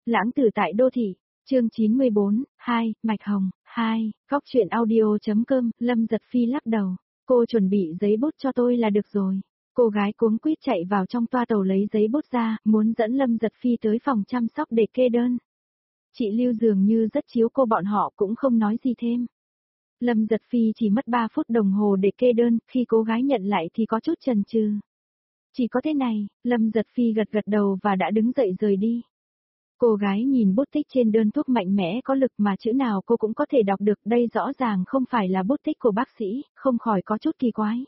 Lãng tử tại đô thị, chương 94, 2, Mạch Hồng, 2, góc truyện audio.com, Lâm Giật Phi lắc đầu. Cô chuẩn bị giấy bút cho tôi là được rồi. Cô gái cuống quýt chạy vào trong toa tàu lấy giấy bút ra, muốn dẫn Lâm Giật Phi tới phòng chăm sóc để kê đơn. Chị Lưu dường như rất chiếu cô, bọn họ cũng không nói gì thêm. Lâm Giật Phi chỉ mất 3 phút đồng hồ để kê đơn, khi cô gái nhận lại thì có chút chần chừ. Chỉ có thế này, Lâm Giật Phi gật gật đầu và đã đứng dậy rời đi. Cô gái nhìn bút tích trên đơn thuốc mạnh mẽ có lực mà chữ nào cô cũng có thể đọc được, đây rõ ràng không phải là bút tích của bác sĩ, không khỏi có chút kỳ quái.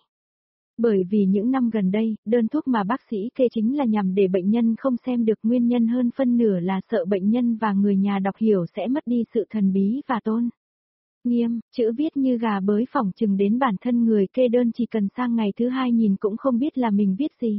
Bởi vì những năm gần đây, đơn thuốc mà bác sĩ kê chính là nhằm để bệnh nhân không xem được, nguyên nhân hơn phân nửa là sợ bệnh nhân và người nhà đọc hiểu sẽ mất đi sự thần bí và tôn nghiêm, chữ viết như gà bới, phỏng chừng đến bản thân người kê đơn chỉ cần sang ngày thứ hai nhìn cũng không biết là mình viết gì.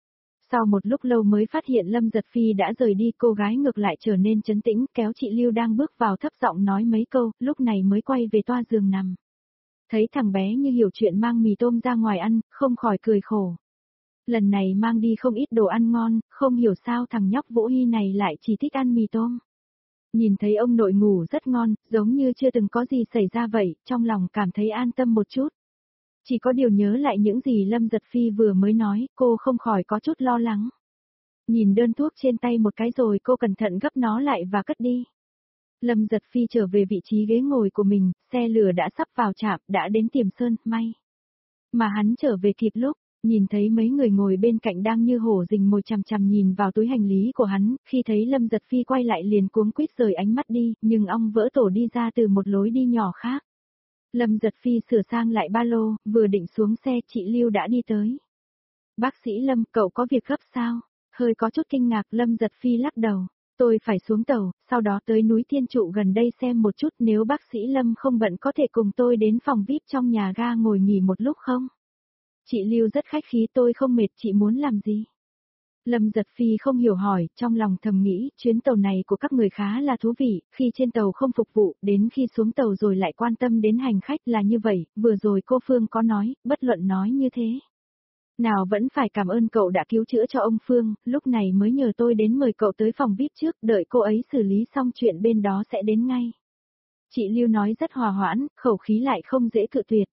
Sau một lúc lâu mới phát hiện Lâm Giật Phi đã rời đi, cô gái ngược lại trở nên trấn tĩnh, kéo chị Lưu đang bước vào thấp giọng nói mấy câu, lúc này mới quay về toa giường nằm. Thấy thằng bé như hiểu chuyện mang mì tôm ra ngoài ăn, không khỏi cười khổ. Lần này mang đi không ít đồ ăn ngon, không hiểu sao thằng nhóc Vũ Hy này lại chỉ thích ăn mì tôm. Nhìn thấy ông nội ngủ rất ngon, giống như chưa từng có gì xảy ra vậy, trong lòng cảm thấy an tâm một chút. Chỉ có điều nhớ lại những gì Lâm Giật Phi vừa mới nói, cô không khỏi có chút lo lắng. Nhìn đơn thuốc trên tay một cái rồi cô cẩn thận gấp nó lại và cất đi. Lâm Giật Phi trở về vị trí ghế ngồi của mình, xe lửa đã sắp vào trạm, đã đến Tiềm Sơn, may. Mà hắn trở về kịp lúc, nhìn thấy mấy người ngồi bên cạnh đang như hổ rình mồi chằm chằm nhìn vào túi hành lý của hắn, khi thấy Lâm Giật Phi quay lại liền cuống quýt rời ánh mắt đi, nhưng ong vỡ tổ đi ra từ một lối đi nhỏ khác. Lâm Giật Phi sửa sang lại ba lô, vừa định xuống xe, chị Lưu đã đi tới. Bác sĩ Lâm, cậu có việc gấp sao? Hơi có chút kinh ngạc, Lâm Giật Phi lắc đầu. Tôi phải xuống tàu, sau đó tới núi Thiên Trụ gần đây xem một chút, nếu bác sĩ Lâm không bận có thể cùng tôi đến phòng VIP trong nhà ga ngồi nghỉ một lúc không? Chị Lưu rất khách khí, tôi không mệt, chị muốn làm gì? Lâm Giật Phi không hiểu hỏi, trong lòng thầm nghĩ, chuyến tàu này của các người khá là thú vị, khi trên tàu không phục vụ, đến khi xuống tàu rồi lại quan tâm đến hành khách là như vậy, vừa rồi cô Phương có nói, bất luận nói như thế. Nào vẫn phải cảm ơn cậu đã cứu chữa cho ông Phương, lúc này mới nhờ tôi đến mời cậu tới phòng VIP trước, đợi cô ấy xử lý xong chuyện bên đó sẽ đến ngay. Chị Lưu nói rất hòa hoãn, khẩu khí lại không dễ cự tuyệt.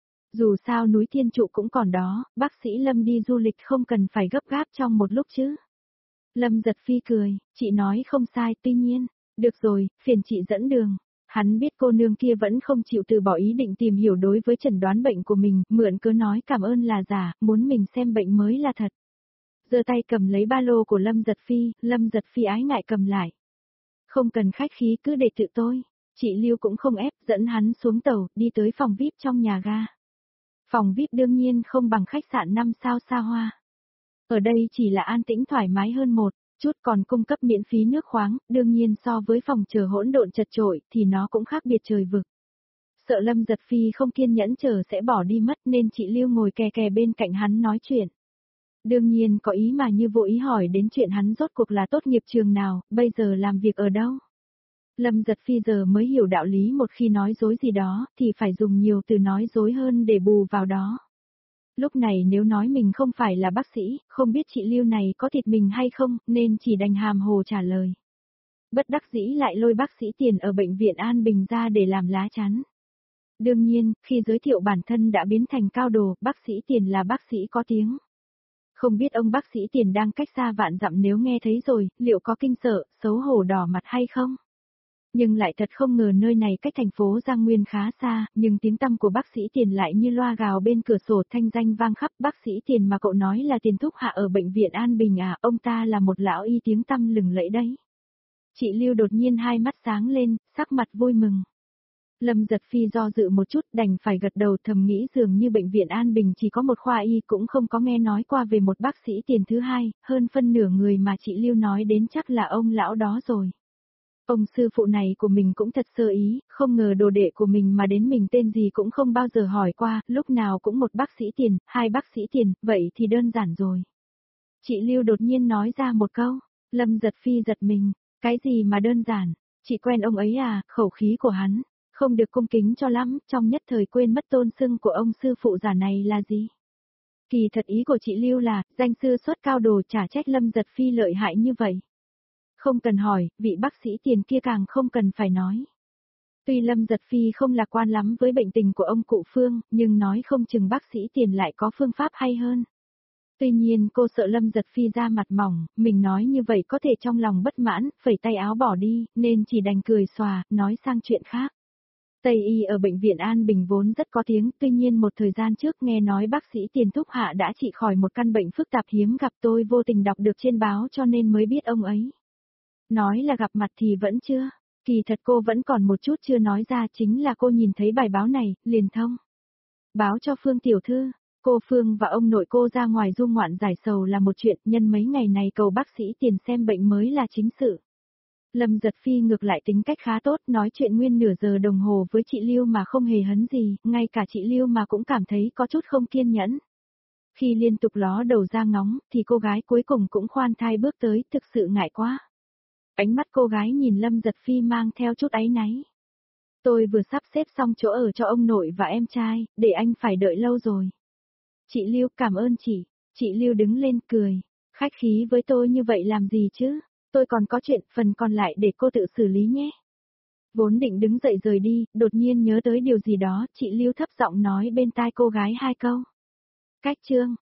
Dù sao núi Thiên Trụ cũng còn đó, bác sĩ Lâm đi du lịch không cần phải gấp gáp trong một lúc chứ. Lâm Giật Phi cười, chị nói không sai, tuy nhiên, được rồi, phiền chị dẫn đường. Hắn biết cô nương kia vẫn không chịu từ bỏ ý định tìm hiểu đối với chẩn đoán bệnh của mình, mượn cớ nói cảm ơn là giả, muốn mình xem bệnh mới là thật. Giơ tay cầm lấy ba lô của Lâm Giật Phi ái ngại cầm lại. Không cần khách khí, cứ để tự tôi. Chị Lưu cũng không ép, dẫn hắn xuống tàu, đi tới phòng VIP trong nhà ga. Phòng VIP đương nhiên không bằng khách sạn 5 sao xa hoa. Ở đây chỉ là an tĩnh thoải mái hơn một chút, còn cung cấp miễn phí nước khoáng, đương nhiên so với phòng chờ hỗn độn chật chội thì nó cũng khác biệt trời vực. Sợ Lâm Giật Phi không kiên nhẫn chờ sẽ bỏ đi mất nên chị Lưu ngồi kè kè bên cạnh hắn nói chuyện. Đương nhiên có ý mà như vô ý hỏi đến chuyện hắn rốt cuộc là tốt nghiệp trường nào, bây giờ làm việc ở đâu. Lâm Giật Phi giờ mới hiểu đạo lý, một khi nói dối gì đó thì phải dùng nhiều từ nói dối hơn để bù vào đó. Lúc này nếu nói mình không phải là bác sĩ, không biết chị Lưu này có thịt mình hay không, nên chỉ đành hàm hồ trả lời. Bất đắc dĩ lại lôi bác sĩ Tiền ở bệnh viện An Bình ra để làm lá chắn. Đương nhiên, khi giới thiệu bản thân đã biến thành cao đồ, bác sĩ Tiền là bác sĩ có tiếng. Không biết ông bác sĩ Tiền đang cách xa vạn dặm nếu nghe thấy rồi, liệu có kinh sợ, xấu hổ đỏ mặt hay không? Nhưng lại thật không ngờ nơi này cách thành phố Giang Nguyên khá xa, nhưng tiếng tăm của bác sĩ Tiền lại như loa gào bên cửa sổ, thanh danh vang khắp. Bác sĩ Tiền mà cậu nói là Tiền thúc hạ ở bệnh viện An Bình à, ông ta là một lão y tiếng tăm lừng lẫy đấy. Chị Lưu đột nhiên hai mắt sáng lên, sắc mặt vui mừng. Lâm Giật Phi do dự một chút đành phải gật đầu, thầm nghĩ dường như bệnh viện An Bình chỉ có một khoa y, cũng không có nghe nói qua về một bác sĩ Tiền thứ hai, hơn phân nửa người mà chị Lưu nói đến chắc là ông lão đó rồi. Ông sư phụ này của mình cũng thật sơ ý, không ngờ đồ đệ của mình mà đến mình tên gì cũng không bao giờ hỏi qua, lúc nào cũng một bác sĩ Tiền, hai bác sĩ Tiền, vậy thì đơn giản rồi. Chị Lưu đột nhiên nói ra một câu, Lâm Giật Phi giật mình, cái gì mà đơn giản, chị quen ông ấy à, khẩu khí của hắn, không được cung kính cho lắm, trong nhất thời quên mất tôn xưng của ông sư phụ giả này là gì. Kỳ thật ý của chị Lưu là, danh sư xuất cao đồ, chả trách Lâm Giật Phi lợi hại như vậy. Không cần hỏi, vị bác sĩ Tiền kia càng không cần phải nói. Tuy Lâm Giật Phi không lạc quan lắm với bệnh tình của ông cụ Phương, nhưng nói không chừng bác sĩ Tiền lại có phương pháp hay hơn. Tuy nhiên cô sợ Lâm Giật Phi ra mặt mỏng, mình nói như vậy có thể trong lòng bất mãn, phẩy tay áo bỏ đi, nên chỉ đành cười xòa, nói sang chuyện khác. Tây y ở bệnh viện An Bình vốn rất có tiếng, tuy nhiên một thời gian trước nghe nói bác sĩ Tiền Thúc Hạ đã trị khỏi một căn bệnh phức tạp hiếm gặp, tôi vô tình đọc được trên báo cho nên mới biết ông ấy. Nói là gặp mặt thì vẫn chưa, kỳ thật cô vẫn còn một chút chưa nói ra, chính là cô nhìn thấy bài báo này, liền thông. Báo cho Phương tiểu thư, cô Phương và ông nội cô ra ngoài du ngoạn giải sầu là một chuyện, nhân mấy ngày này cầu bác sĩ Tiền xem bệnh mới là chính sự. Lâm Giật Phi ngược lại tính cách khá tốt, nói chuyện nguyên nửa giờ đồng hồ với chị Lưu mà không hề hấn gì, ngay cả chị Lưu mà cũng cảm thấy có chút không kiên nhẫn. Khi liên tục ló đầu ra ngóng, thì cô gái cuối cùng cũng khoan thai bước tới, thực sự ngại quá. Ánh mắt cô gái nhìn Lâm Giật Phi mang theo chút áy náy. Tôi vừa sắp xếp xong chỗ ở cho ông nội và em trai, để anh phải đợi lâu rồi. Chị Lưu cảm ơn chị Lưu đứng lên cười, khách khí với tôi như vậy làm gì chứ, tôi còn có chuyện, phần còn lại để cô tự xử lý nhé. Vốn định đứng dậy rời đi, đột nhiên nhớ tới điều gì đó, chị Lưu thấp giọng nói bên tai cô gái hai câu. Cách chương.